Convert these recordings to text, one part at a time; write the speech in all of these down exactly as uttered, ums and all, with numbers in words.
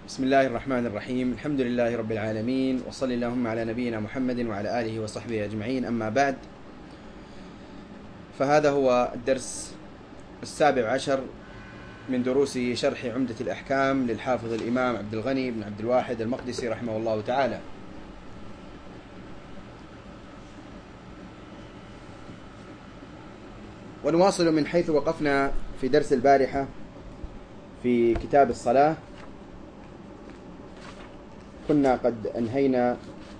بسم الله الرحمن الرحيم. الحمد لله رب العالمين، وصلى اللهم على نبينا محمد وعلى آله وصحبه أجمعين. أما بعد، فهذا هو الدرس السابع عشر من دروس شرح عمدة الأحكام للحافظ الإمام عبد الغني بن عبد الواحد المقدسي رحمه الله تعالى. ونواصل من حيث وقفنا في درس البارحة في كتاب الصلاة. كنا قد أنهينا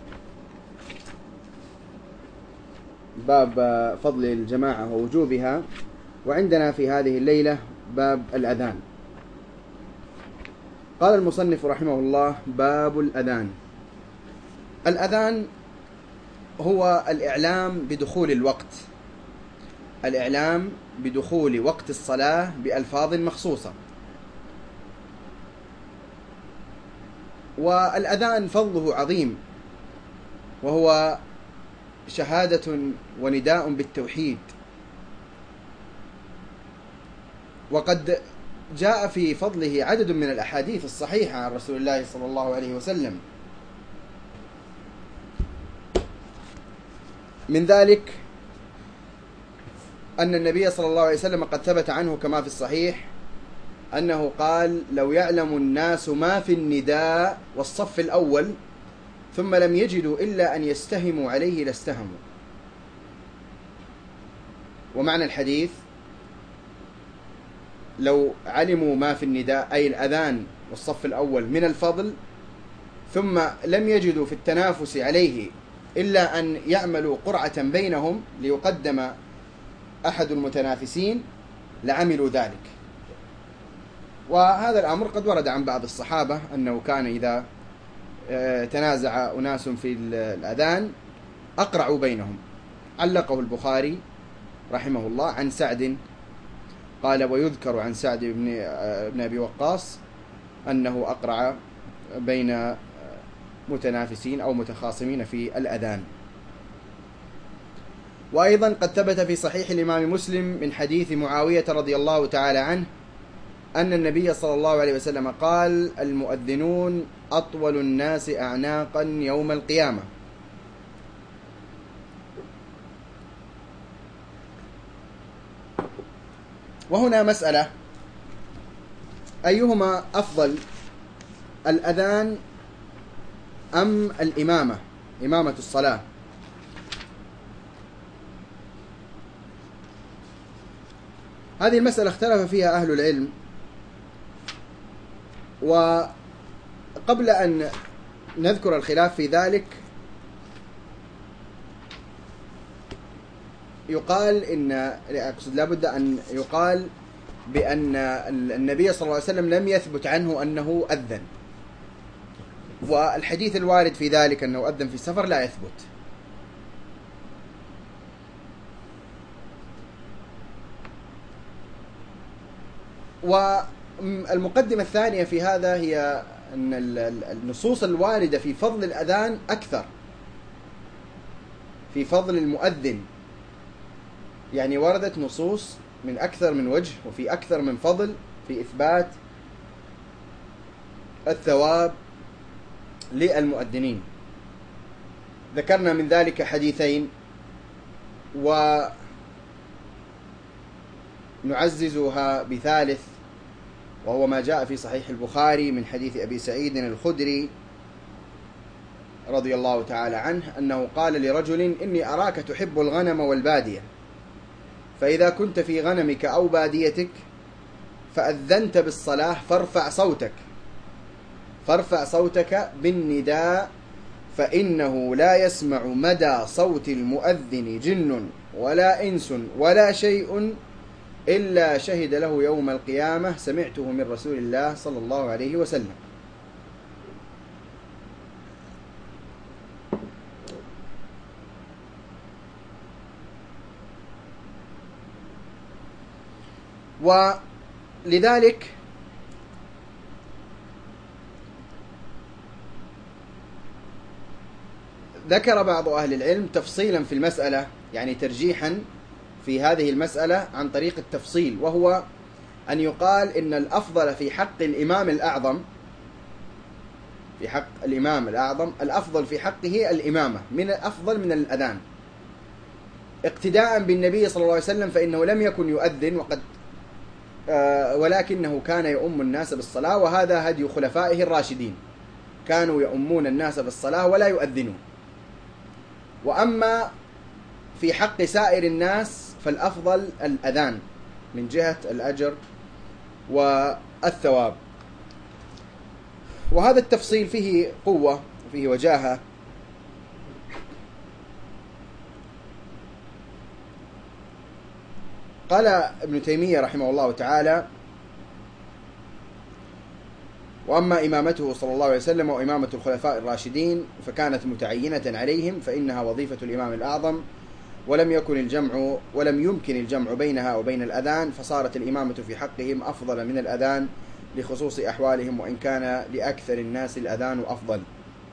باب فضل الجماعة ووجوبها، وعندنا في هذه الليلة باب الأذان. قال المصنف رحمه الله: باب الأذان. الأذان هو الإعلام بدخول الوقت، الإعلام بدخول وقت الصلاة بألفاظ مخصوصة. والأذان فضله عظيم، وهو شهادة ونداء بالتوحيد. وقد جاء في فضله عدد من الأحاديث الصحيحة عن رسول الله صلى الله عليه وسلم. من ذلك أن النبي صلى الله عليه وسلم قد ثبت عنه كما في الصحيح أنه قال: لو يعلم الناس ما في النداء والصف الأول ثم لم يجدوا إلا أن يستهموا عليه لاستهموا. ومعنى الحديث: لو علموا ما في النداء أي الأذان والصف الأول من الفضل، ثم لم يجدوا في التنافس عليه إلا أن يعملوا قرعة بينهم ليقدم أحد المتنافسين لعملوا ذلك. وهذا الأمر قد ورد عن بعض الصحابة أنه كان إذا تنازع أناس في الأذان أقرعوا بينهم. علقه البخاري رحمه الله عن سعد قال: ويذكر عن سعد بن أبي وقاص أنه أقرع بين متنافسين أو متخاصمين في الأذان. وأيضا قد ثبت في صحيح الإمام مسلم من حديث معاوية رضي الله تعالى عنه أن النبي صلى الله عليه وسلم قال: المؤذنون أطول الناس أعناقا يوم القيامة. وهنا مسألة: أيهما أفضل، الأذان أم الإمامة، إمامة الصلاة؟ هذه المسألة اختلف فيها أهل العلم. وقبل أن نذكر الخلاف في ذلك، يقال إن أقصد لابد أن يقال بأن النبي صلى الله عليه وسلم لم يثبت عنه أنه أذن، والحديث الوارد في ذلك أنه أذن في السفر لا يثبت. والمقدمة الثانية في هذا هي أن النصوص الواردة في فضل الأذان أكثر، في فضل المؤذن، يعني وردت نصوص من أكثر من وجه وفي أكثر من فضل في إثبات الثواب للمؤذنين. ذكرنا من ذلك حديثين، ونعززها بثالث، وهو ما جاء في صحيح البخاري من حديث أبي سعيد الخدري رضي الله تعالى عنه أنه قال لرجل: إني أراك تحب الغنم والبادية، فإذا كنت في غنمك أو باديتك فأذنت بالصلاة فارفع صوتك فارفع صوتك بالنداء، فإنه لا يسمع مدى صوت المؤذن جن ولا إنس ولا شيء إلا شهد له يوم القيامة سمعته من رسول الله صلى الله عليه وسلم. ولذلك ذكر بعض أهل العلم تفصيلا في المسألة، يعني ترجيحا في هذه المسألة عن طريق التفصيل، وهو أن يقال إن الأفضل في حق الإمام الأعظم في حق الإمام الأعظم، الأفضل في حقه الإمامة من أفضل من الأذان، اقتداء بالنبي صلى الله عليه وسلم، فإنه لم يكن يؤذن وقد آه ولكنه كان يؤم الناس بالصلاة، وهذا هدي خلفائه الراشدين، كانوا يؤمون الناس بالصلاة ولا يؤذنون. وأما في حق سائر الناس فالأفضل الأذان من جهة الأجر والثواب. وهذا التفصيل فيه قوة وفيه وجاهة. قال ابن تيمية رحمه الله تعالى: وأما إمامته صلى الله عليه وسلم وإمامة الخلفاء الراشدين فكانت متعينة عليهم، فإنها وظيفة الإمام الأعظم، ولم يكن الجمع ولم يمكن الجمع بينها وبين الأذان، فصارت الإمامة في حقهم أفضل من الأذان لخصوص أحوالهم، وإن كان لأكثر الناس الأذان أفضل.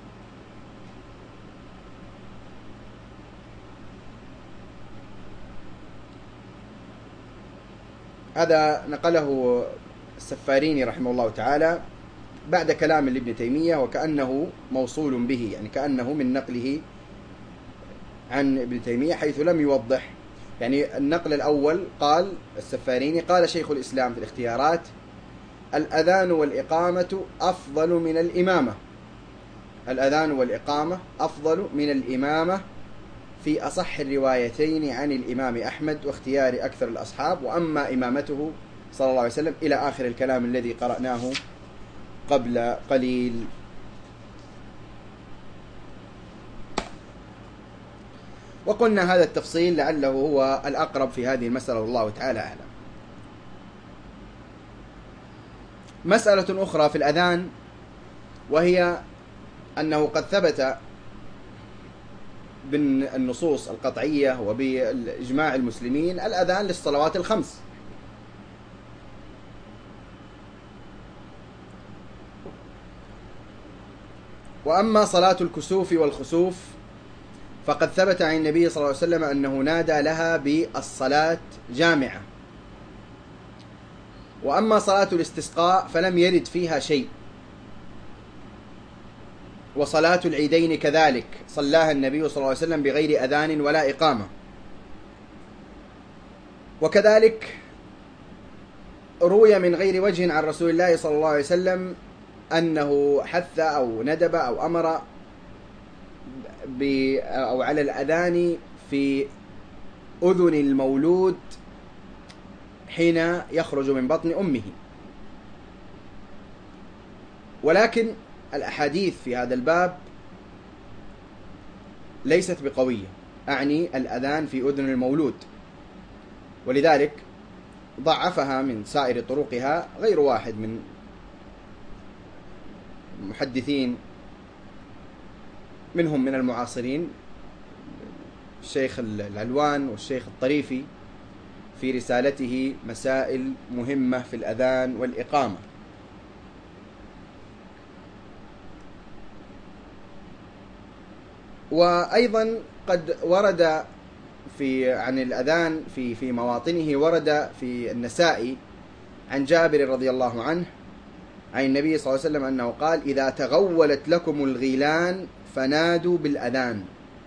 هذا نقله السفاريني رحمه الله تعالى بعد كلام لابن تيمية، وكأنه موصول به، يعني كأنه من نقله عن ابن تيمية، حيث لم يوضح. يعني النقل الأول قال السفاريني: قال شيخ الإسلام في الاختيارات: الأذان والإقامة أفضل من الإمامة. الأذان والإقامة أفضل من الإمامة في أصح الروايتين عن الإمام أحمد واختيار أكثر الأصحاب، وأما إمامته صلى الله عليه وسلم، إلى آخر الكلام الذي قرأناه قبل قليل. وقلنا هذا التفصيل لعله هو الأقرب في هذه المسألة، والله تعالى أعلم. مسألة أخرى في الأذان، وهي أنه قد ثبت بالنصوص القطعية وبالإجماع المسلمين الأذان للصلوات الخمس، وأما صلاة الكسوف والخسوف فقد ثبت عن النبي صلى الله عليه وسلم أنه نادى لها بالصلاة جامعة. وأما صلاة الاستسقاء فلم يرد فيها شيء، وصلاة العيدين كذلك صلاها النبي صلى الله عليه وسلم بغير أذان ولا إقامة. وكذلك روي من غير وجه عن رسول الله صلى الله عليه وسلم أنه حث أو ندب أو أمر أو على الأذان في أذن المولود حين يخرج من بطن أمه. ولكن الأحاديث في هذا الباب ليست بقوية، أعني الأذان في أذن المولود، ولذلك ضعفها من سائر طرقها غير واحد من المحدثين، منهم من المعاصرين الشيخ العلوان والشيخ الطريفي في رسالته مسائل مهمة في الأذان والإقامة. وأيضا قد ورد في عن الأذان في في مواطنه، ورد في النسائي عن جابر رضي الله عنه عن النبي صلى الله عليه وسلم أنه قال: إذا تغولت لكم الغيلان فنادوا بالأذان.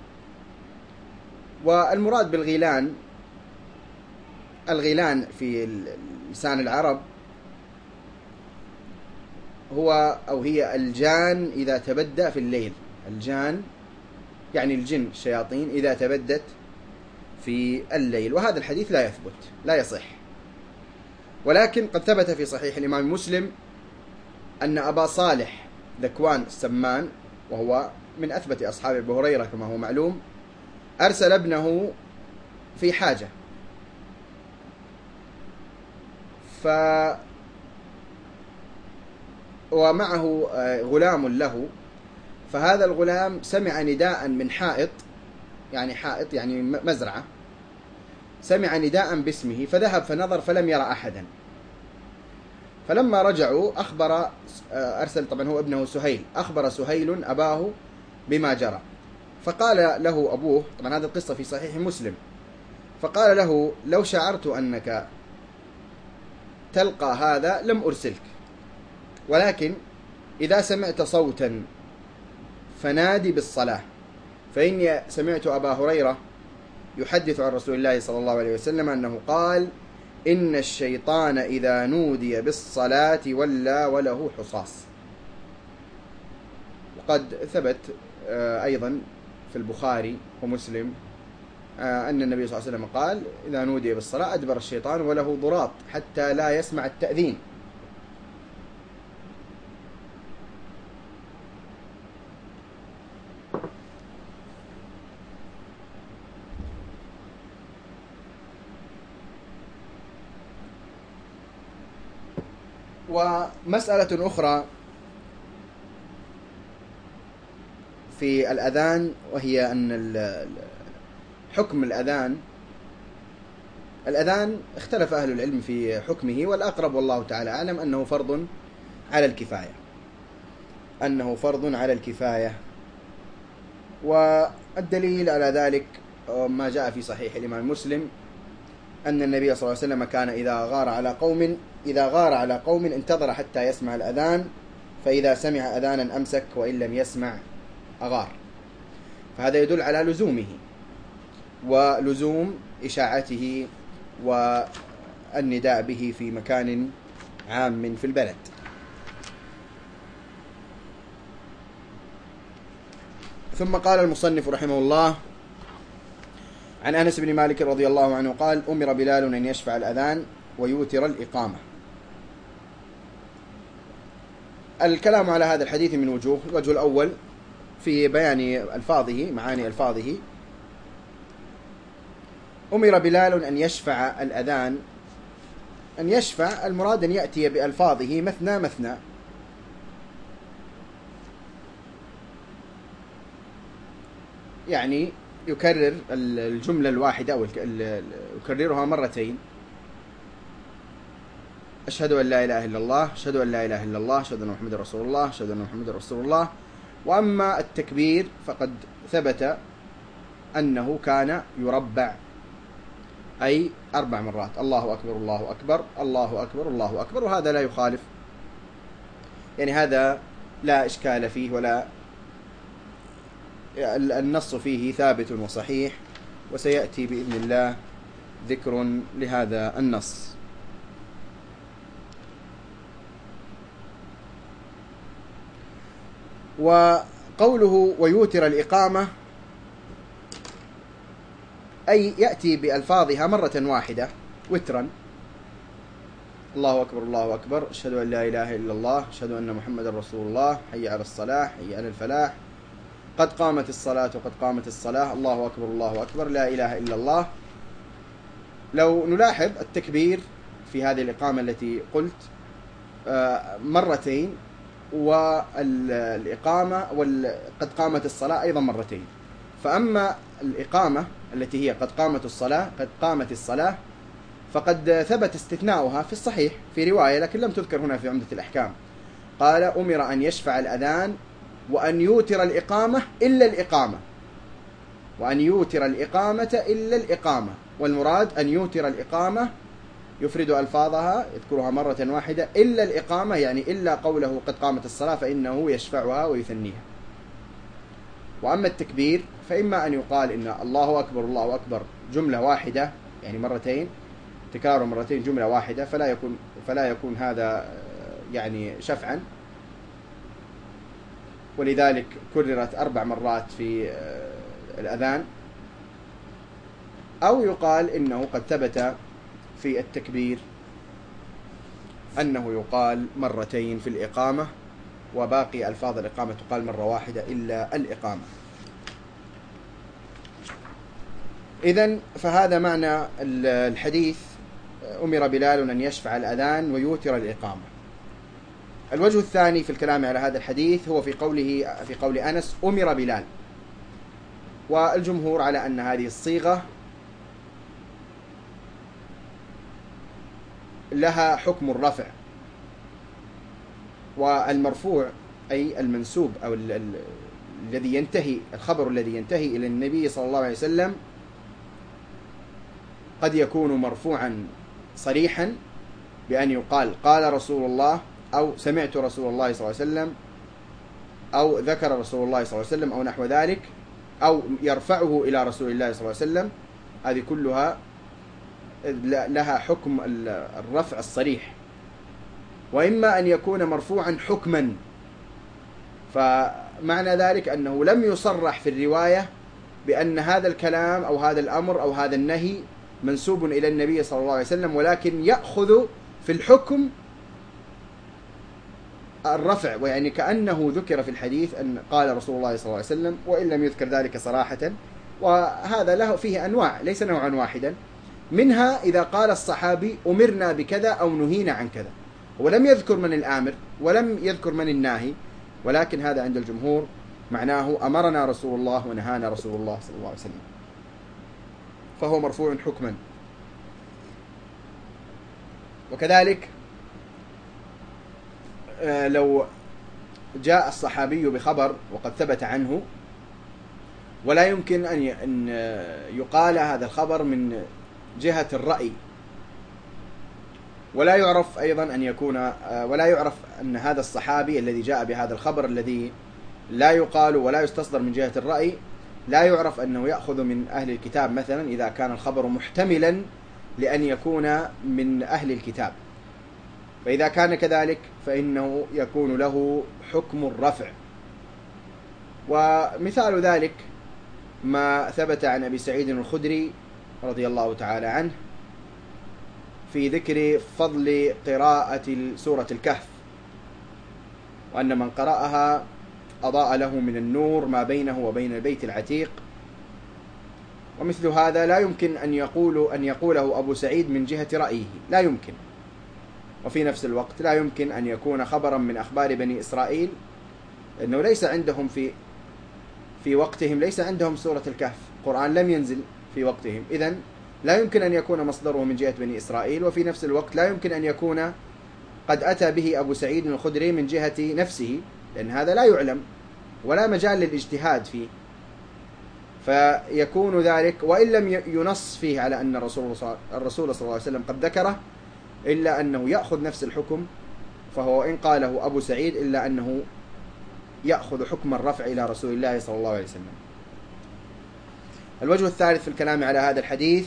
والمراد بالغيلان، الغيلان في لسان العرب هو أو هي الجان إذا تبدى في الليل. الجان يعني الجن، الشياطين إذا تبدت في الليل. وهذا الحديث لا يثبت، لا يصح. ولكن قد ثبت في صحيح الإمام مسلم أن أبا صالح ذكوان السمان، وهو من أثبت أصحاب أبي هريرة كما هو معلوم، أرسل ابنه في حاجة، ف ومعه غلام له، فهذا الغلام سمع نداء من حائط، يعني حائط يعني مزرعة، سمع نداء باسمه فذهب فنظر فلم يرى أحدا. فلما رجعوا أخبر أرسل طبعا هو ابنه سهيل، أخبر سهيل أباه بما جرى، فقال له أبوه، طبعا هذه القصة في صحيح مسلم، فقال له: لو شعرت أنك تلقى هذا لم أرسلك، ولكن إذا سمعت صوتا فنادي بالصلاة، فإني سمعت أبا هريرة يحدث عن رسول الله صلى الله عليه وسلم أنه قال: إن الشيطان إذا نودي بالصلاة ولى وله حصاص. وقد ثبت أيضا في البخاري ومسلم أن النبي صلى الله عليه وسلم قال: إذا نودي بالصلاة أدبر الشيطان وله ضراط حتى لا يسمع التأذين. ومسألة أخرى في الأذان، وهي أن حكم الأذان الأذان اختلف أهل العلم في حكمه، والأقرب والله تعالى أعلم أنه فرض على الكفاية أنه فرض على الكفاية والدليل على ذلك ما جاء في صحيح الإمام مسلم أن النبي صلى الله عليه وسلم كان إذا غار على قوم إذا غار على قوم انتظر حتى يسمع الأذان، فإذا سمع أذانا أمسك وإن لم يسمع أغار. فهذا يدل على لزومه ولزوم إشاعته والنداء به في مكان عام في البلد. ثم قال المصنف رحمه الله: عن أنس بن مالك رضي الله عنه قال: أمر بلال أن يشفع الأذان ويوتر الإقامة. الكلام على هذا الحديث من وجوه. الوجه الأول في بيان ألفاظه، معاني ألفاظه. أمر بلال أن يشفع الأذان. أن يشفع المراد أن يأتي بألفاظه مثنى مثنى، يعني يكرر الجملة الواحدة أو يكررها مرتين: أشهد أن لا إله إلا الله، أشهد أن لا إله إلا الله، أشهد أن محمد رسول الله، أشهد أن محمد رسول الله. وأما التكبير فقد ثبت أنه كان يربع، أي أربع مرات: الله أكبر الله أكبر الله أكبر الله أكبر. وهذا لا يخالف، يعني هذا لا إشكال فيه ولا النص فيه ثابت وصحيح، وسيأتي بإذن الله ذكر لهذا النص. وقوله ويوتر الإقامة أي يأتي بألفاظها مرة واحدة وترا: الله أكبر الله أكبر، أشهد أن لا إله إلا الله، أشهد أن محمد رسول الله، حي على الصلاة، حي على الفلاح، قد قامت الصلاة وقد قامت الصلاة، الله أكبر الله أكبر، لا إله إلا الله. لو نلاحظ التكبير في هذه الإقامة التي قلت مرتين، والإقامة وقد قامت الصلاة أيضا مرتين. فأما الإقامة التي هي قد قامت الصلاة قد قامت الصلاة فقد ثبت استثناؤها في الصحيح في رواية، لكن لم تذكر هنا في عمدة الأحكام. قال: أمر أن يشفع الأذان وأن يوتر الإقامة إلا الإقامة، وأن يوتر الإقامة إلا الإقامة. والمراد أن يوتر الإقامة يفرد ألفاظها يذكرها مرة واحدة، إلا الإقامة يعني إلا قوله قد قامت الصلاة فإنه يشفعها ويثنيها. وأما التكبير فإما أن يقال إن الله أكبر الله أكبر جملة واحدة، يعني مرتين، تكرار مرتين جملة واحدة، فلا يكون فلا يكون هذا يعني شفعا، ولذلك كررت أربع مرات في الأذان. أو يقال إنه قد ثبت في التكبير أنه يقال مرتين في الإقامة، وباقي ألفاظ الإقامة تقال مرة واحدة إلا الإقامة. إذن فهذا معنى الحديث: أمر بلال أن يشفع الأذان ويوتر الإقامة. الوجه الثاني في الكلام على هذا الحديث هو في قوله في قول أنس: أمر بلال. والجمهور على أن هذه الصيغة لها حكم الرفع، والمرفوع أي المنسوب أو الذي ينتهي الخبر الذي ينتهي إلى النبي صلى الله عليه وسلم قد يكون مرفوعا صريحا بأن يقال قال رسول الله أو سمعت رسول الله صلى الله عليه وسلم أو ذكر رسول الله صلى الله عليه وسلم أو نحو ذلك، أو يرفعه إلى رسول الله صلى الله عليه وسلم، هذه كلها لها حكم الرفع الصريح. وإما أن يكون مرفوعا حكما، فمعنى ذلك أنه لم يصرح في الرواية بأن هذا الكلام أو هذا الأمر أو هذا النهي منسوب إلى النبي صلى الله عليه وسلم، ولكن يأخذ في الحكم الرفع، ويعني كأنه ذكر في الحديث أن قال رسول الله صلى الله عليه وسلم وإن لم يذكر ذلك صراحة. وهذا له فيه أنواع، ليس نوعا واحدا، منها إذا قال الصحابي أمرنا بكذا أو نهينا عن كذا، ولم يذكر من الآمر ولم يذكر من الناهي، ولكن هذا عند الجمهور معناه أمرنا رسول الله ونهانا رسول الله صلى الله عليه وسلم، فهو مرفوع حكما. وكذلك لو جاء الصحابي بخبر وقد ثبت عنه، ولا يمكن أن يقال هذا الخبر من جهة الرأي، ولا يعرف أيضا أن يكون ولا يعرف أن هذا الصحابي الذي جاء بهذا الخبر الذي لا يقال ولا يستصدر من جهة الرأي، لا يعرف أنه يأخذ من أهل الكتاب مثلا إذا كان الخبر محتملا لأن يكون من أهل الكتاب، فإذا كان كذلك فإنه يكون له حكم الرفع. ومثال ذلك ما ثبت عن أبي سعيد الخدري رضي الله تعالى عنه في ذكر فضل قراءة سورة الكهف، وأن من قرأها أضاء له من النور ما بينه وبين البيت العتيق. ومثل هذا لا يمكن أن يقول أن يقوله أبو سعيد من جهة رأيه، لا يمكن. وفي نفس الوقت لا يمكن أن يكون خبرا من أخبار بني إسرائيل، لأنه ليس عندهم في في وقتهم ليس عندهم سورة الكهف، القرآن لم ينزل في وقتهم، إذن لا يمكن أن يكون مصدره من جهة بني إسرائيل. وفي نفس الوقت لا يمكن أن يكون قد أتى به أبو سعيد الخدري من جهة نفسه، لأن هذا لا يعلم ولا مجال للاجتهاد فيه، فيكون ذلك وإن لم ينص فيه على أن الرسول الرسول صلى الله عليه وسلم قد ذكره، إلا أنه يأخذ نفس الحكم، فهو إن قاله أبو سعيد إلا أنه يأخذ حكم الرفع إلى رسول الله صلى الله عليه وسلم. الوجه الثالث في الكلام على هذا الحديث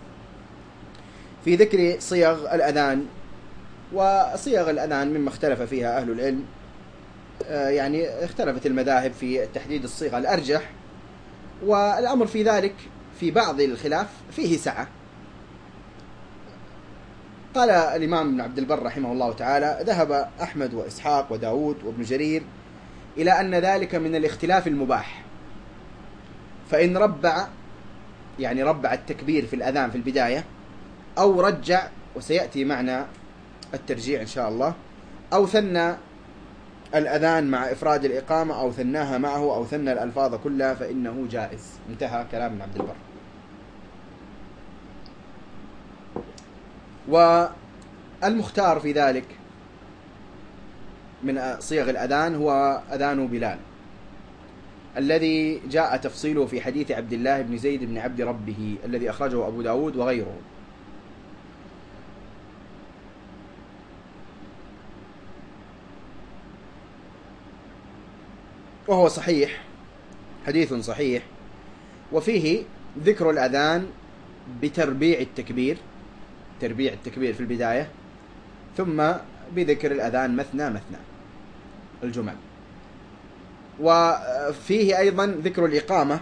في ذكر صيغ الأذان. وصيغ الأذان مما اختلف فيها أهل العلم، يعني اختلفت المذاهب في تحديد الصيغة الأرجح، والأمر في ذلك في بعض الخلاف فيه سعة. قال الإمام ابن عبد البر رحمه الله تعالى: ذهب أحمد وإسحاق وداود وابن جرير إلى أن ذلك من الاختلاف المباح، فإن ربع يعني ربع التكبير في الأذان في البداية، أو رجع، وسيأتي معنى الترجيع إن شاء الله، أو ثنى الأذان مع إفراد الإقامة، أو ثناها معه، أو ثنى الألفاظ كلها، فإنه جائز. انتهى كلام ابن عبد البر. والمختار في ذلك من صيغ الأذان هو أذان بلال، الذي جاء تفصيله في حديث عبد الله بن زيد بن عبد ربه الذي أخرجه أبو داود وغيره. وهو صحيح، حديث صحيح، وفيه ذكر الأذان بتربيع التكبير، تربيع التكبير في البداية، ثم بذكر الأذان مثنى مثنى الجمل. وفيه أيضا ذكر الإقامة،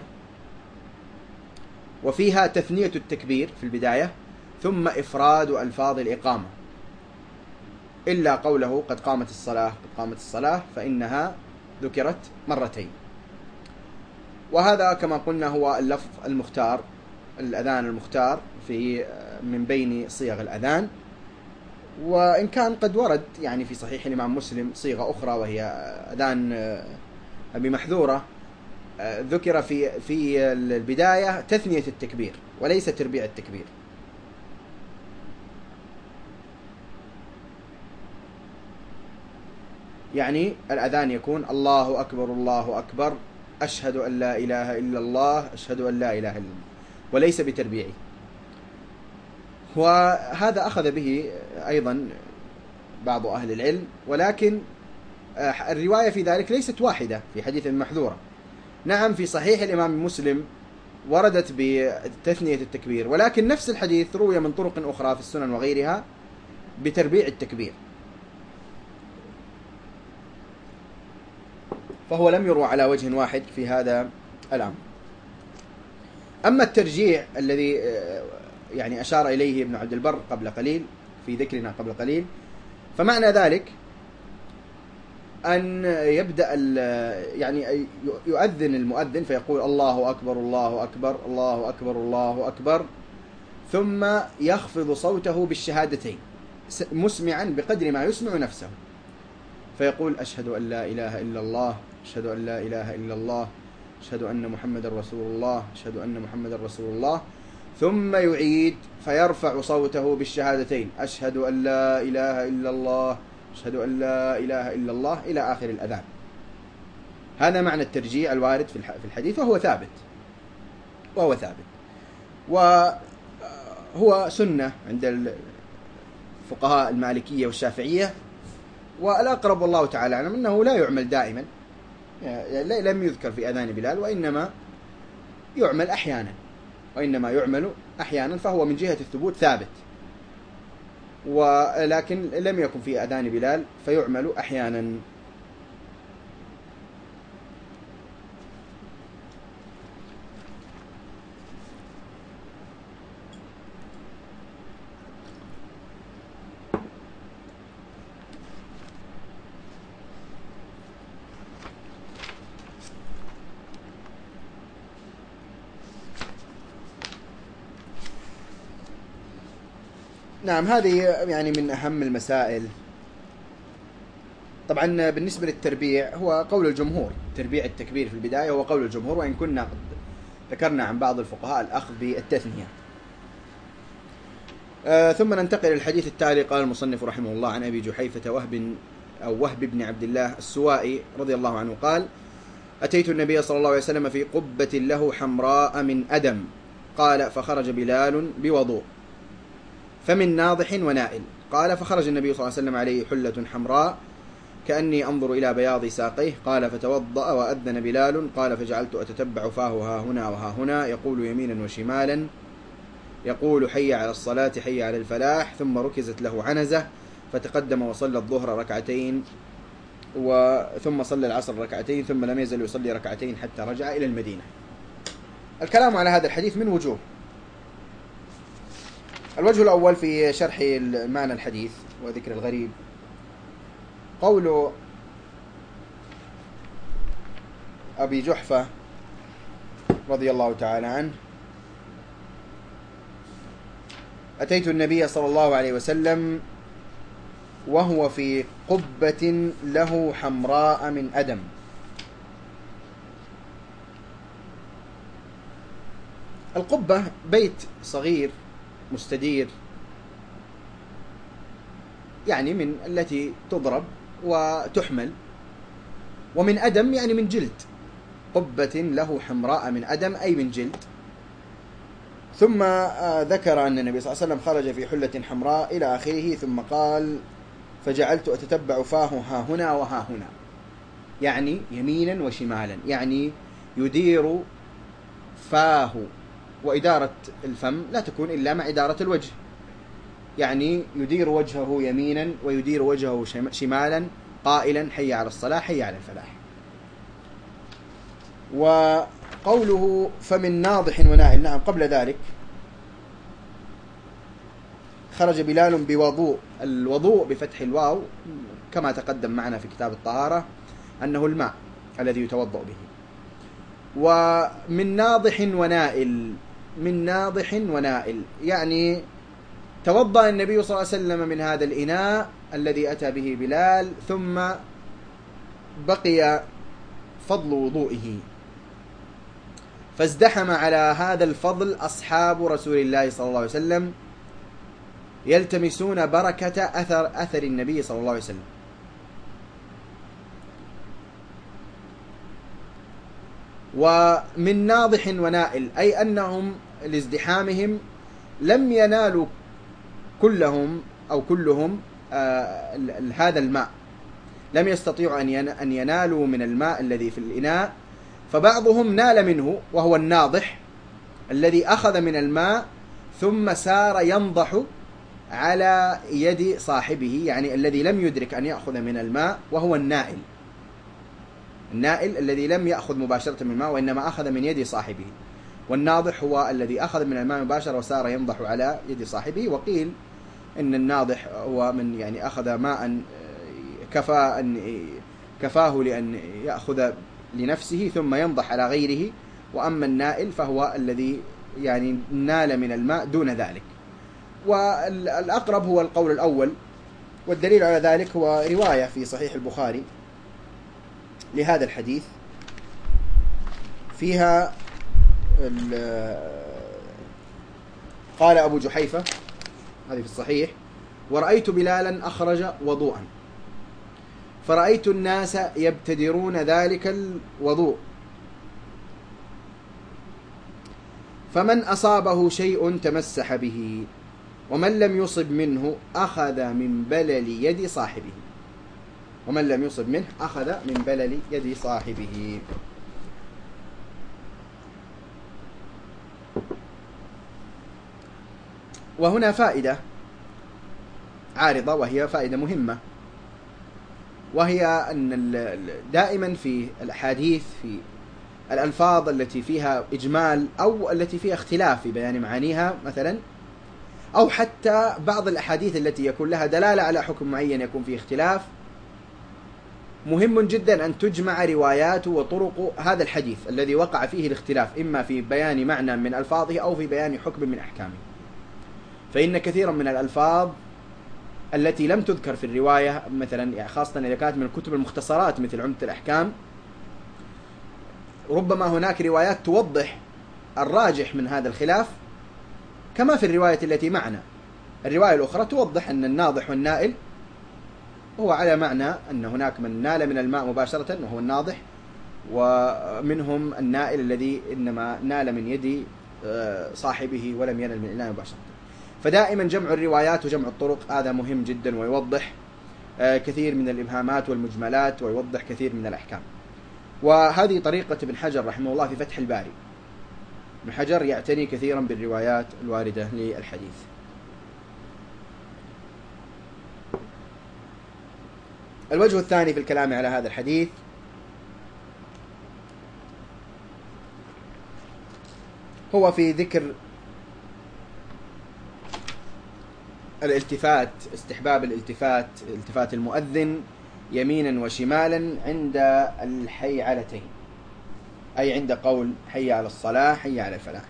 وفيها تثنية التكبير في البداية، ثم إفراد ألفاظ الإقامة، إلا قوله قد قامت الصلاة قد قامت الصلاة، فإنها ذكرت مرتين. وهذا كما قلنا هو اللفظ المختار، الأذان المختار في من بين صيغ الأذان. وإن كان قد ورد يعني في صحيح الإمام مسلم صيغة أخرى وهي أذان أبي محذورة، ذكر في في البداية تثنية التكبير وليس تربيع التكبير. يعني الأذان يكون الله أكبر الله أكبر أشهد أن لا إله إلا الله أشهد أن لا إله إلا الله، وليس بتربيعه. وهذا أخذ به أيضا بعض أهل العلم، ولكن الرواية في ذلك ليست واحدة في حديث المحذورة. نعم في صحيح الإمام مسلم وردت بتثنية التكبير، ولكن نفس الحديث روي من طرق أخرى في السنن وغيرها بتربيع التكبير، فهو لم يروى على وجه واحد في هذا الأمر. أما الترجيع الذي يعني أشار إليه ابن عبد البر قبل قليل في ذكرنا قبل قليل، فمعنى ذلك أن يبدأ يعني يؤذن المؤذن فيقول الله أكبر الله أكبر الله أكبر الله أكبر، ثم يخفض صوته بالشهادتين مسمعا بقدر ما يسمع نفسه، فيقول أشهد أن لا إله إلا الله، أشهد أن لا إله إلا الله، أشهد أن محمد رسول الله، أشهد أن محمد رسول الله، ثم يعيد فيرفع صوته بالشهادتين أشهد أن لا إله إلا الله، أشهد أن لا إله إلا الله، إلى آخر الأذان. هذا معنى الترجيع الوارد في الحديث، وهو ثابت وهو ثابت وهو سنة عند الفقهاء المالكية والشافعية، والأقرب والله تعالى أعلم أنه لا يعمل دائما، يعني لم يذكر في أذان بلال، وإنما يعمل أحيانا وإنما يعمل أحيانا فهو من جهة الثبوت ثابت، ولكن لم يكن في أذان بلال فيعمل أحيانا. نعم هذه يعني من أهم المسائل. طبعا بالنسبة للتربيع هو قول الجمهور، تربيع التكبير في البداية هو قول الجمهور، وإن كنا قد ذكرنا عن بعض الفقهاء الأخذ بالتثنية. آه ثم ننتقل للحديث التالي. قال المصنف رحمه الله عن أبي جحيفة وهب أو وهب بن عبد الله السوائي رضي الله عنه قال: أتيت النبي صلى الله عليه وسلم في قبة له حمراء من أدم، قال: فخرج بلال بوضوء فمن ناضح ونائل، قال: فخرج النبي صلى الله عليه وسلم عليه حلة حمراء كأني أنظر إلى بياض ساقيه، قال: فتوضأ وأذن بلال، قال: فجعلت أتتبع فاه ها هنا وها هنا، يقول يمينا وشمالا، يقول حي على الصلاة حي على الفلاح، ثم ركزت له عنزة فتقدم وصلى الظهر ركعتين ثم صلى العصر ركعتين، ثم لم يزل يصلي ركعتين حتى رجع إلى المدينة. الكلام على هذا الحديث من وجوه. الوجه الأول في شرح معنى الحديث وذكر الغريب، قول أبي جحفة رضي الله تعالى عنه: أتيت النبي صلى الله عليه وسلم وهو في قبة له حمراء من أدم. القبة بيت صغير مستدير، يعني من التي تضرب وتحمل، ومن أدم يعني من جلد، قبة له حمراء من أدم أي من جلد. ثم ذكر أن النبي صلى الله عليه وسلم خرج في حلة حمراء إلى آخره، ثم قال: فجعلت أتتبع فاه ها هنا وها هنا، يعني يمينا وشمالا، يعني يدير فاه، وإدارة الفم لا تكون إلا مع إدارة الوجه، يعني يدير وجهه يمينا ويدير وجهه شمالا، قائلا حي على الصلاة حي على الفلاح. وقوله فمن ناضح ونائل، نعم قبل ذلك خرج بلال بوضوء. الوضوء بفتح الواو كما تقدم معنا في كتاب الطهارة أنه الماء الذي يتوضأ به. ومن ناضح ونائل، من ناضح ونائل يعني توضأ النبي صلى الله عليه وسلم من هذا الإناء الذي أتى به بلال، ثم بقي فضل وضوئه، فازدحم على هذا الفضل أصحاب رسول الله صلى الله عليه وسلم يلتمسون بركة أثر أثر النبي صلى الله عليه وسلم. ومن ناضح ونائل أي أنهم لازدحامهم لم ينالوا كلهم أو كلهم آه هذا الماء، لم يستطيعوا أن ينالوا من الماء الذي في الإناء، فبعضهم نال منه وهو الناضح الذي أخذ من الماء ثم سار ينضح على يد صاحبه، يعني الذي لم يدرك أن يأخذ من الماء وهو النائل، النائل الذي لم يأخذ مباشرة من الماء وإنما أخذ من يد صاحبه، والناضح هو الذي أخذ من الماء مباشرة وسار ينضح على يد صاحبه. وقيل إن الناضح هو من يعني أخذ ماء كفى أن كفاه لأن يأخذ لنفسه ثم ينضح على غيره، وأما النائل فهو الذي يعني نال من الماء دون ذلك. والأقرب هو القول الأول، والدليل على ذلك هو رواية في صحيح البخاري لهذا الحديث فيها قال أبو جحيفة، هذه في الصحيح: ورأيت بلالا أخرج وضوءا فرأيت الناس يبتدرون ذلك الوضوء، فمن أصابه شيء تمسح به، ومن لم يصب منه أخذ من بلل يد صاحبه، ومن لم يصب منه أخذ من بلل يد صاحبه. وهنا فائدة عارضة وهي فائدة مهمة، وهي أن دائما في الأحاديث في الألفاظ التي فيها إجمال أو التي فيها اختلاف في بيان معانيها مثلا، أو حتى بعض الأحاديث التي يكون لها دلالة على حكم معين يكون فيه اختلاف، مهم جدا أن تجمع روايات وطرق هذا الحديث الذي وقع فيه الاختلاف، إما في بيان معنى من ألفاظه أو في بيان حكم من أحكامه. فإن كثيرا من الألفاظ التي لم تذكر في الرواية مثلا، يعني خاصة إذا كانت من الكتب المختصرات مثل عمدة الأحكام، ربما هناك روايات توضح الراجح من هذا الخلاف، كما في الرواية التي معنا. الرواية الأخرى توضح أن الناضح والنائل هو على معنى أن هناك من نال من الماء مباشرة وهو الناضح، ومنهم النائل الذي إنما نال من يد صاحبه ولم ينل من الإناء مباشرة. فدائما جمع الروايات وجمع الطرق هذا مهم جدا، ويوضح كثير من الإبهامات والمجملات، ويوضح كثير من الأحكام. وهذه طريقة ابن حجر رحمه الله في فتح الباري. ابن حجر يعتني كثيرا بالروايات الواردة للحديث. الوجه الثاني في الكلام على هذا الحديث هو في ذكر الالتفات، استحباب الالتفات، التفات المؤذن يمينا وشمالا عند الحيعلتين، أي عند قول حي على الصلاة حي على الفلاح.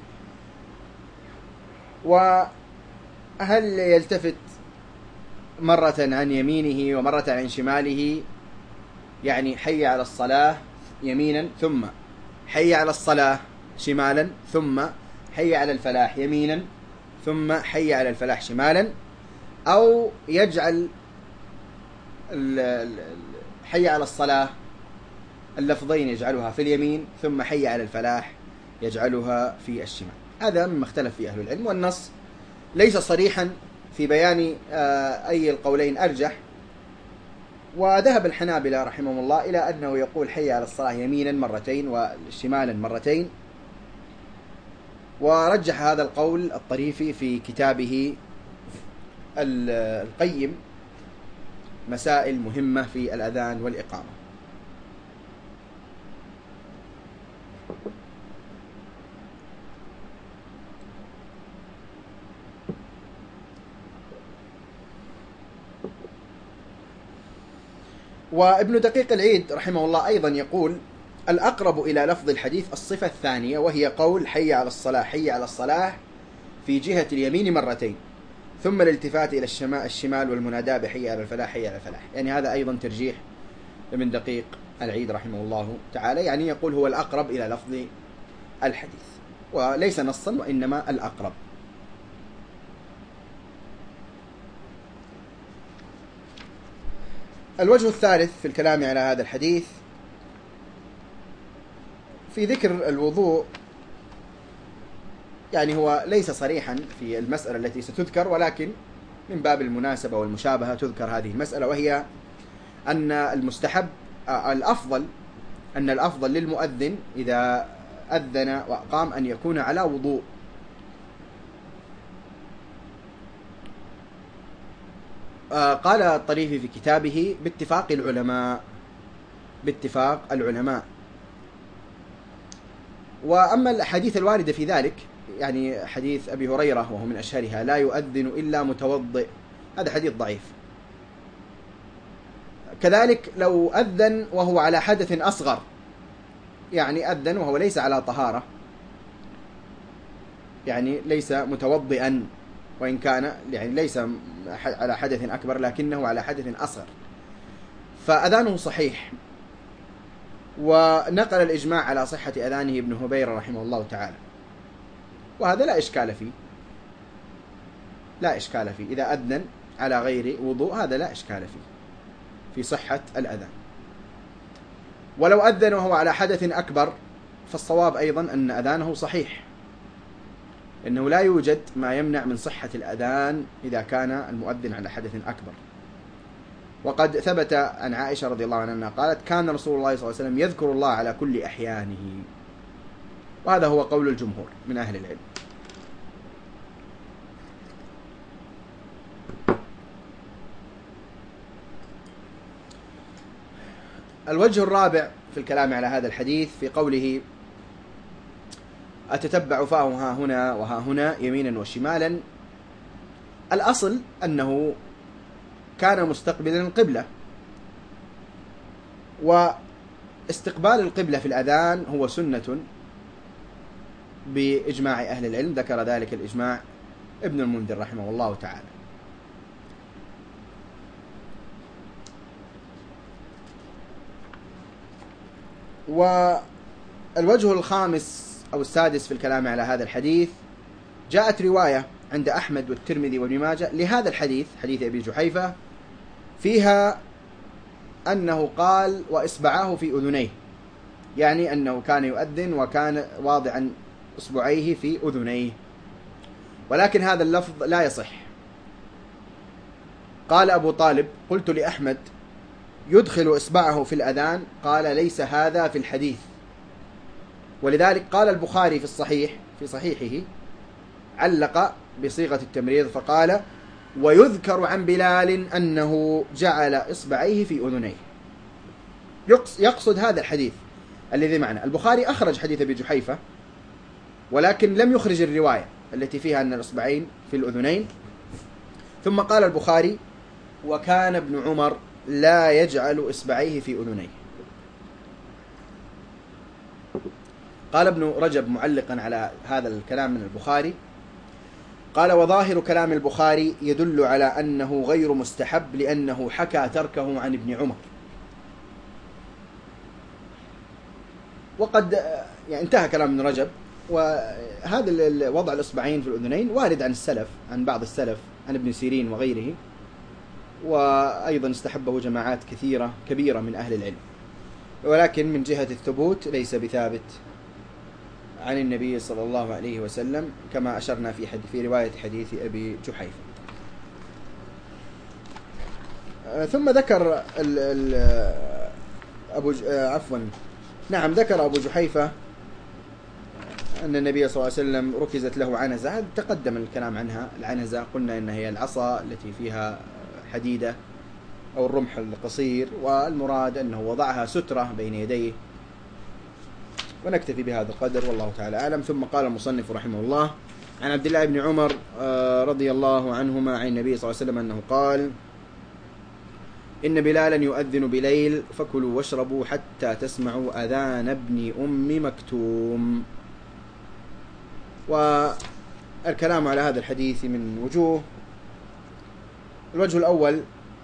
وهل يلتفت مرة عن يمينه ومرة عن شماله، يعني حي على الصلاة يمينا ثم حي على الصلاة شمالا ثم حي على الفلاح يمينا ثم حي على الفلاح شمالا، أو يجعل حي على الصلاة اللفظين يجعلها في اليمين ثم حي على الفلاح يجعلها في الشمال. هذا مما اختلف فيه أهل العلم، والنص ليس صريحا في بيان أي القولين أرجح. وذهب الحنابلة رحمهم الله إلى أنه يقول حي على الصلاة يمينا مرتين وشمالا مرتين، ورجح هذا القول الطريفي في كتابه القيم مسائل مهمة في الأذان والإقامة. وابن دقيق العيد رحمه الله أيضا يقول: الأقرب إلى لفظ الحديث الصفة الثانية، وهي قول حي على الصلاة حي على الصلاة في جهة اليمين مرتين، ثم الالتفات إلى الشمال والمناداة بحي على الفلاح حي على الفلاح. يعني هذا أيضا ترجيح ابن دقيق العيد رحمه الله تعالى، يعني يقول هو الأقرب إلى لفظ الحديث، وليس نصا وإنما الأقرب. الوجه الثالث في الكلام على هذا الحديث في ذكر الوضوء، يعني هو ليس صريحا في المسألة التي ستذكر، ولكن من باب المناسبة والمشابهة تذكر هذه المسألة، وهي أن المستحب الأفضل أن الأفضل للمؤذن إذا أذن وأقام أن يكون على وضوء. قال الطريفي في كتابه باتفاق العلماء باتفاق العلماء وأما الحديث الواردة في ذلك، يعني حديث أبي هريرة وهو من أشهرها: لا يؤذن إلا متوضئ، هذا حديث ضعيف. كذلك لو أذن وهو على حدث أصغر، يعني أذن وهو ليس على طهارة، يعني ليس متوضئا، وإن كان يعني ليس على حدث أكبر لكنه على حدث أصغر، فأذانه صحيح. ونقل الإجماع على صحة أذانه ابن هبيرة رحمه الله تعالى، وهذا لا إشكال فيه لا إشكال فيه إذا أذن على غير وضوء، هذا لا إشكال فيه في صحة الأذان. ولو أذن وهو على حدث أكبر فالصواب أيضا أن أذانه صحيح، إنه لا يوجد ما يمنع من صحة الأذان إذا كان المؤذن على حدث أكبر. وقد ثبت عن عائشة رضي الله عنها قالت: كان رسول الله صلى الله عليه وسلم يذكر الله على كل أحيانه، وهذا هو قول الجمهور من أهل العلم. الوجه الرابع في الكلام على هذا الحديث في قوله: أتتبع فاه ها هنا وها هنا يمينا وشمالا. الأصل أنه كان مستقبلا القبلة، واستقبال القبلة في الأذان هو سنة بإجماع أهل العلم، ذكر ذلك الإجماع ابن المنذر رحمه الله تعالى. والوجه الخامس أو السادس في الكلام على هذا الحديث: جاءت رواية عند أحمد والترمذي وابن ماجه لهذا الحديث، حديث أبي جحيفة، فيها أنه قال: وإصبعاه في أذنيه، يعني أنه كان يؤذن وكان واضعا إصبعيه في أذنيه، ولكن هذا اللفظ لا يصح. قال أبو طالب: قلت لأحمد: يدخل إصبعه في الأذان؟ قال: ليس هذا في الحديث. ولذلك قال البخاري في الصحيح في صحيحه علق بصيغة التمريض فقال: ويذكر عن بلال أنه جعل إصبعيه في أذنيه. يقصد هذا الحديث الذي معنا. البخاري أخرج حديث أبي جحيفة، ولكن لم يخرج الرواية التي فيها أن الإصبعين في الأذنين. ثم قال البخاري: وكان ابن عمر لا يجعل إصبعيه في أذنيه. قال ابن رجب معلقا على هذا الكلام من البخاري، قال: وظاهر كلام البخاري يدل على أنه غير مستحب، لأنه حكى تركه عن ابن عمر. وقد يعني انتهى كلام ابن رجب. وهذا وضع الإصبعين في الأذنين وارد عن السلف، عن بعض السلف، عن ابن سيرين وغيره، وأيضا استحبه جماعات كثيرة كبيرة من أهل العلم، ولكن من جهة الثبوت ليس بثابت عن النبي صلى الله عليه وسلم، كما أشرنا في حديث في رواية حديث أبي جحيفة. ثم ذكر ال ال أبو عفوا نعم ذكر أبو جحيفة أن النبي صلى الله عليه وسلم ركزت له عنزة. تقدم الكلام عنها. العنزة قلنا إن هي العصا التي فيها حديدة أو الرمح القصير، والمراد أنه وضعها سترة بين يديه. ونكتفي بهذا القدر والله تعالى أعلم. ثم قال المصنف رحمه الله: عن عبد الله بن عمر رضي الله عنهما عن النبي صلى الله عليه وسلم أنه قال: إن بلالا يؤذن بليل فكلوا واشربوا حتى تسمعوا أذان ابن أم مكتوم. والكلام على هذا الحديث من وجوه. الوجه الأول: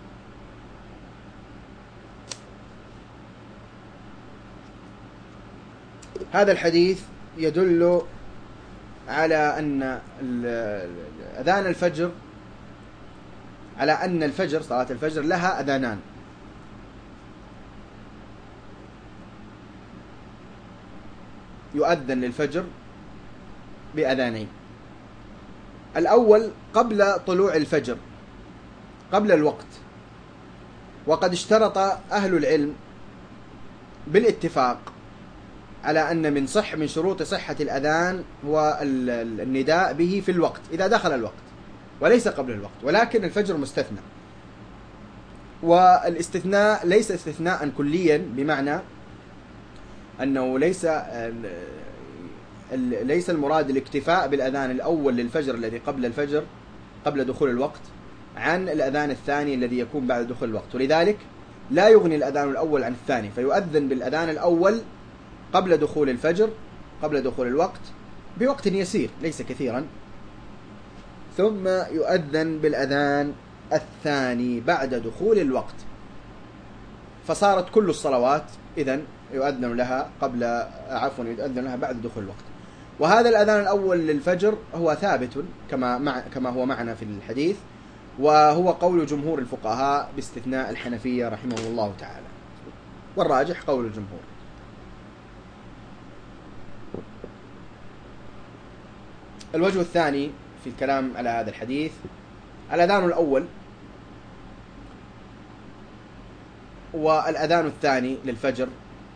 هذا الحديث يدل على أن أذان الفجر على أن الفجر صلاة الفجر لها أذانان، يؤذن للفجر بأذانين. الأول قبل طلوع الفجر، قبل الوقت، وقد اشترط أهل العلم بالاتفاق على أن من صح من شروط صحة الأذان هو النداء به في الوقت إذا دخل الوقت وليس قبل الوقت، ولكن الفجر مستثنى، والاستثناء ليس استثناء كليا بمعنى أنه ليس ليس المراد الاكتفاء بالأذان الأول للفجر الذي قبل الفجر قبل دخول الوقت عن الأذان الثاني الذي يكون بعد دخول الوقت، ولذلك لا يغني الأذان الأول عن الثاني، فيؤذن بالأذان الأول قبل دخول الفجر قبل دخول الوقت بوقت يسير ليس كثيرا، ثم يؤذن بالأذان الثاني بعد دخول الوقت، فصارت كل الصلوات إذن يؤذن لها قبل عفوا يؤذن لها بعد دخول الوقت. وهذا الأذان الأول للفجر هو ثابت كما مع كما هو معنا في الحديث، وهو قول جمهور الفقهاء باستثناء الحنفية رحمهم الله تعالى، والراجح قول الجمهور. الوجه الثاني في الكلام على هذا الحديث الأذان الأول والأذان الثاني للفجر.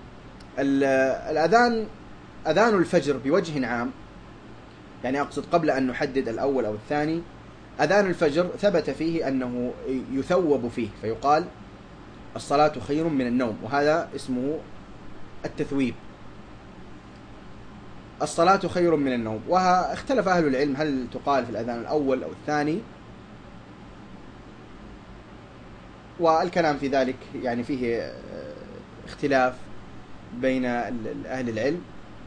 الأذان أذان الفجر بوجه عام، يعني أقصد قبل أن نحدد الأول أو الثاني، أذان الفجر ثبت فيه أنه يثوب فيه، فيقال الصلاة خير من النوم، وهذا اسمه التثويب، الصلاة خير من النوم. واختلف أهل العلم هل تقال في الأذان الأول أو الثاني، والكلام في ذلك يعني فيه اختلاف بين أهل العلم.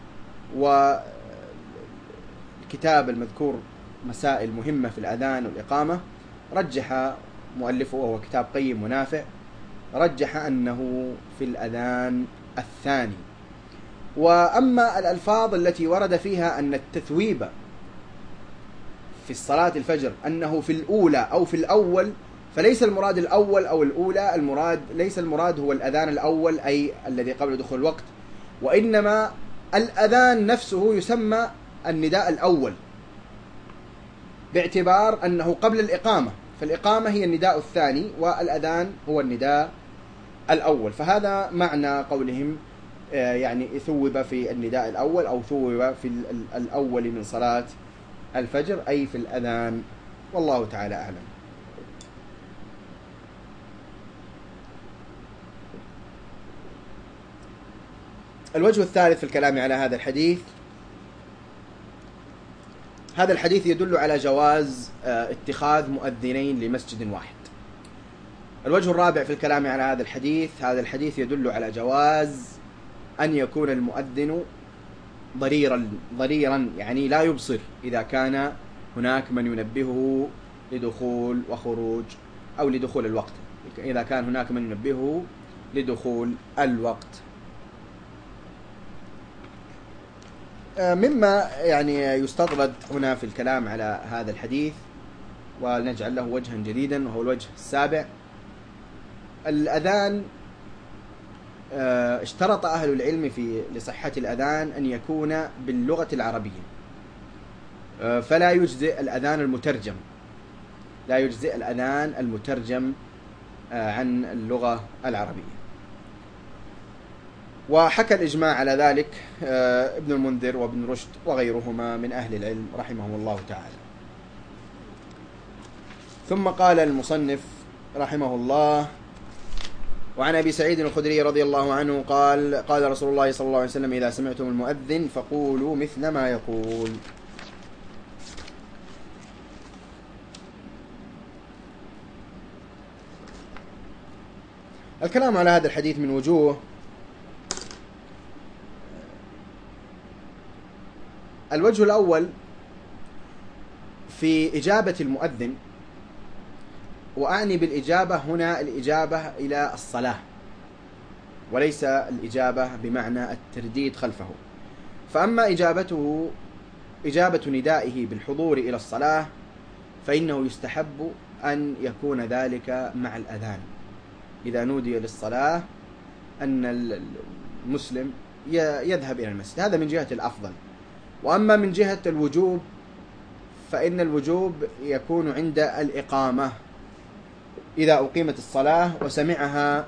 والكتاب المذكور مسائل مهمة في الأذان والإقامة رجح مؤلفه، وهو كتاب قيم ونافع، رجح أنه في الأذان الثاني. وأما الألفاظ التي ورد فيها أن التثويب في الصلاة الفجر أنه في الأولى أو في الأول، فليس المراد الأول أو الأولى، المراد ليس المراد هو الأذان الأول أي الذي قبل دخول الوقت، وإنما الأذان نفسه يسمى النداء الأول باعتبار أنه قبل الإقامة، فالإقامة هي النداء الثاني والأذان هو النداء الأول. فهذا معنى قولهم يعني ثوب في النداء الأول أو ثوب في الأول من صلاة الفجر أي في الأذان، والله تعالى أعلم. الوجه الثالث في الكلام على هذا الحديث، هذا الحديث يدل على جواز اتخاذ مؤذنين لمسجد واحد. الوجه الرابع في الكلام على هذا الحديث، هذا الحديث يدل على جواز أن يكون المؤذن ضريرا ضريرا يعني لا يبصر إذا كان هناك من ينبهه لدخول وخروج أو لدخول الوقت، إذا كان هناك من ينبهه لدخول الوقت. مما يعني يستطرد هنا في الكلام على هذا الحديث ونجعل له وجها جديدا، وهو الوجه السابع. الأذان اشترط أهل العلم في لصحة الأذان أن يكون باللغة العربية، فلا يجزئ الأذان المترجم، لا يجزئ الأذان المترجم عن اللغة العربية. وحكى الإجماع على ذلك ابن المنذر وابن رشد وغيرهما من أهل العلم رحمهم الله تعالى. ثم قال المصنف رحمه الله: وعن أبي سعيد الخدري رضي الله عنه قال: قال رسول الله صلى الله عليه وسلم: إذا سمعتم المؤذن فقولوا مثل ما يقول. الكلام على هذا الحديث من وجوه. الوجه الأول في إجابة المؤذن، وأعني بالإجابة هنا الإجابة إلى الصلاة، وليس الإجابة بمعنى الترديد خلفه. فأما إجابته إجابة ندائه بالحضور إلى الصلاة فإنه يستحب أن يكون ذلك مع الأذان، إذا نودي للصلاة أن المسلم يذهب إلى المسجد، هذا من جهة الأفضل. وأما من جهة الوجوب فإن الوجوب يكون عند الإقامة، إذا أقيمت الصلاة وسمعها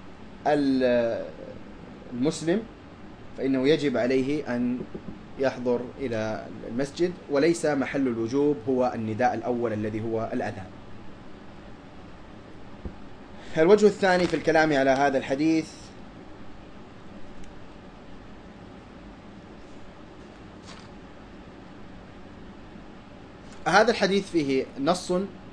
المسلم فإنه يجب عليه أن يحضر إلى المسجد، وليس محل الوجوب هو النداء الأول الذي هو الأذان. الوجه الثاني في الكلام على هذا الحديث هذا الحديث فيه نص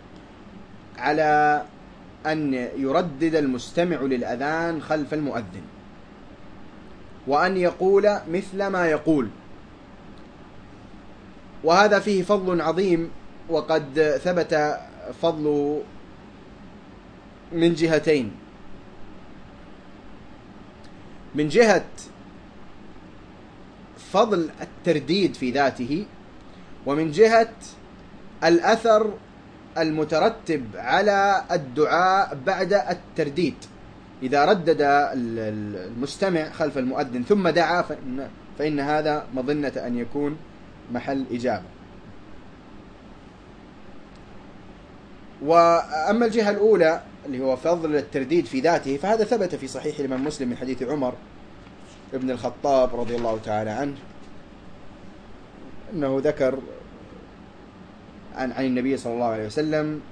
على أن يردد المستمع للأذان خلف المؤذن، وأن يقول مثل ما يقول، وهذا فيه فضل عظيم، وقد ثبت فضل من جهتين: من جهة فضل الترديد في ذاته، ومن جهة الأثر المترتب على الدعاء بعد الترديد. إذا ردد المستمع خلف المؤذن ثم دعا فإن, فإن هذا مظنة أن يكون محل إجابة. وأما الجهة الأولى اللي هو فضل الترديد في ذاته، فهذا ثبت في صحيح الإمام مسلم من حديث عمر ابن الخطاب رضي الله تعالى عنه أنه ذكر عن, عن النبي صلى الله عليه وسلم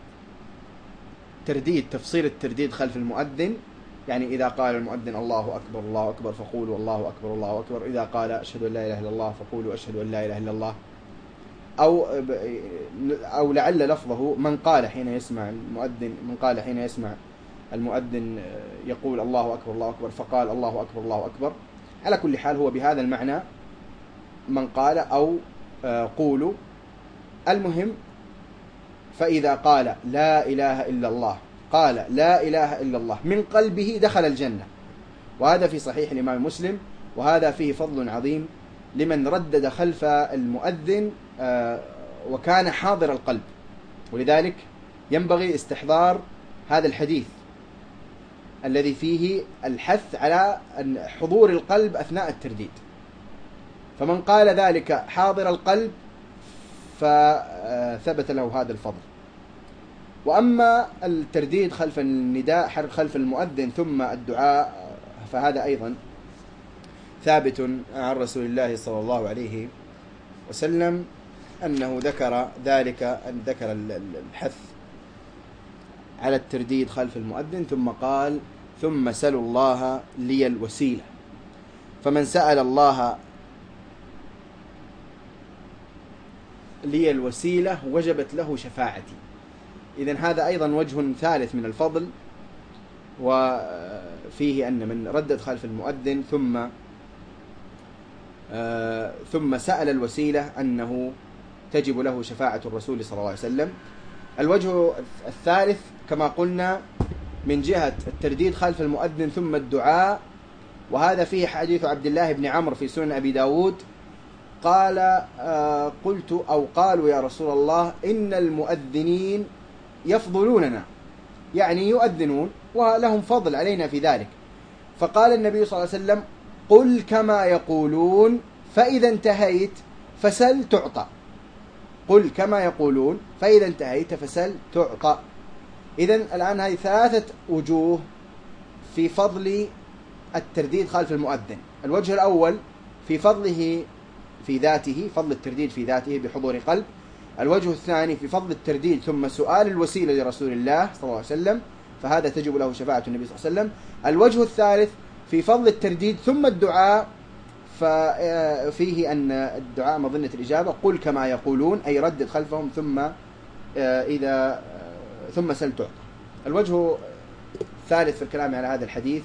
ترديد تفصيل الترديد خلف المؤذن، يعني إذا قال المؤذن الله أكبر الله أكبر فقولوا الله أكبر الله أكبر، إذا قال أشهد أن لا إله إلا الله فقولوا أشهد أن لا إله إلا الله، أو أو لعل لفظه من قال حين يسمع المؤذن من قال حين يسمع المؤذن يقول الله أكبر الله أكبر فقال الله أكبر الله أكبر. على كل حال هو بهذا المعنى من قال أو قولوا. المهم فإذا قال لا إله إلا الله قال لا إله إلا الله من قلبه دخل الجنة، وهذا في صحيح الإمام مسلم، وهذا فيه فضل عظيم لمن ردد خلف المؤذن وكان حاضر القلب. ولذلك ينبغي استحضار هذا الحديث الذي فيه الحث على حضور القلب أثناء الترديد، فمن قال ذلك حاضر القلب فثبت له هذا الفضل. وأما الترديد خلف النداء خلف المؤذن ثم الدعاء فهذا أيضا ثابت عن رسول الله صلى الله عليه وسلم أنه ذكر ذلك، أن ذكر الحث على الترديد خلف المؤذن ثم قال ثم سلوا الله لي الوسيلة، فمن سأل الله لي الوسيلة وجبت له شفاعتي. إذن هذا أيضا وجه ثالث من الفضل، وفيه أن من ردد خلف المؤذن ثم آه ثم سأل الوسيلة أنه تجب له شفاعة الرسول صلى الله عليه وسلم. الوجه الثالث كما قلنا من جهة الترديد خلف المؤذن ثم الدعاء، وهذا فيه حديث عبد الله بن عمرو في سنن أبي داود قال آه قلت أو قالوا يا رسول الله إن المؤذنين يفضلوننا، يعني يؤذنون ولهم فضل علينا في ذلك. فقال النبي صلى الله عليه وسلم قل كما يقولون فإذا انتهيت فسل تعطى. قل كما يقولون فإذا انتهيت فسل تعطى. إذن الآن هذه ثلاثة وجوه في فضل الترديد خلف المؤذن. الوجه الأول في فضله في ذاته، فضل الترديد في ذاته بحضور قلب. الوجه الثاني في فضل الترديد ثم سؤال الوسيلة لرسول الله صلى الله عليه وسلم، فهذا تجب له شفاعة النبي صلى الله عليه وسلم. الوجه الثالث في فضل الترديد ثم الدعاء، ففيه أن الدعاء مظنة الإجابة. قل كما يقولون أي ردد خلفهم ثم إذا ثم سل تعطى. الوجه الثالث في الكلام على هذا الحديث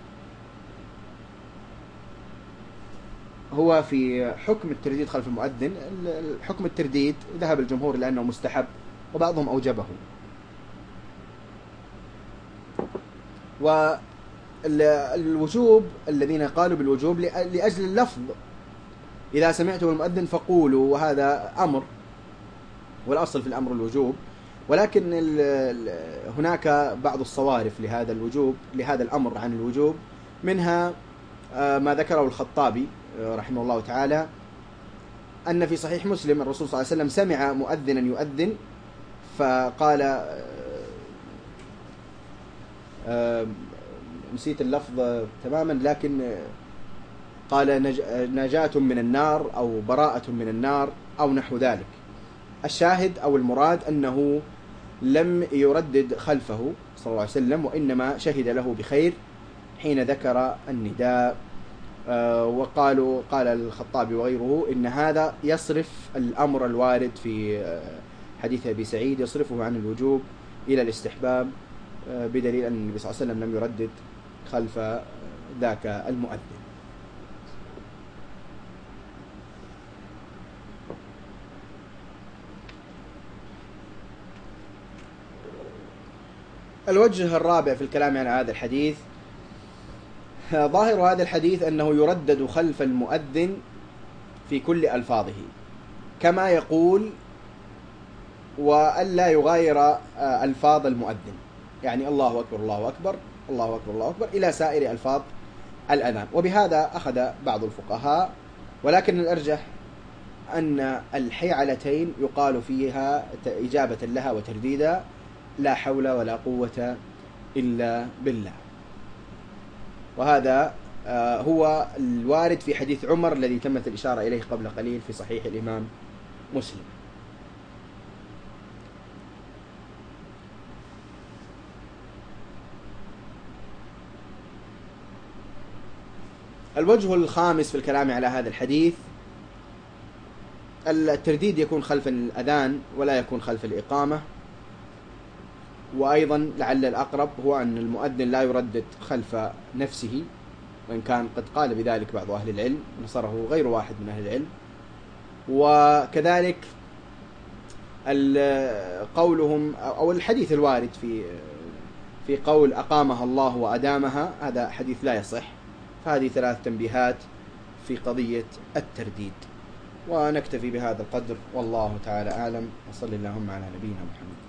هو في حكم الترديد خلف المؤذن. حكم الترديد ذهب الجمهور لأنه مستحب، وبعضهم أوجبه. والوجوب الذين قالوا بالوجوب لأجل اللفظ، إذا سمعتم المؤذن فقولوا، وهذا أمر، والأصل في الأمر الوجوب، ولكن هناك بعض الصوارف لهذا الوجوب لهذا الأمر عن الوجوب، منها ما ذكره الخطابي رحمه الله تعالى أن في صحيح مسلم الرسول صلى الله عليه وسلم سمع مؤذنا يؤذن فقال نسيت اللفظ تماما، لكن قال نجاة من النار أو براءة من النار أو نحو ذلك. الشاهد أو المراد أنه لم يردد خلفه صلى الله عليه وسلم، وإنما شهد له بخير حين ذكر النداء. وقالوا قال الخطابي وغيره إن هذا يصرف الأمر الوارد في حديث أبي سعيد، يصرفه عن الوجوب إلى الاستحباب، بدليل أن النبي صلى الله عليه وسلم لم يردد خلف ذاك المؤذن. الوجه الرابع في الكلام عن هذا الحديث، ظاهر هذا الحديث أنه يردد خلف المؤذن في كل ألفاظه كما يقول، وألا يغاير ألفاظ المؤذن، يعني الله أكبر الله أكبر الله أكبر الله أكبر إلى سائر ألفاظ الأذان. وبهذا أخذ بعض الفقهاء، ولكن الأرجح أن الحيعلتين يقال فيها إجابة لها وترديدا لا حول ولا قوة إلا بالله. وهذا هو الوارد في حديث عمر الذي تمت الإشارة إليه قبل قليل في صحيح الإمام مسلم. الوجه الخامس في الكلام على هذا الحديث، الترديد يكون خلف الأذان ولا يكون خلف الإقامة. وأيضا لعل الأقرب هو أن المؤذن لا يردد خلف نفسه، وإن كان قد قال بذلك بعض أهل العلم، نصره غير واحد من أهل العلم. وكذلك قولهم أو الحديث الوارد في في قول أقامها الله وأدامها، هذا حديث لا يصح. فهذه ثلاث تنبيهات في قضية الترديد. ونكتفي بهذا القدر، والله تعالى أعلم، وصلى اللهم على نبينا محمد.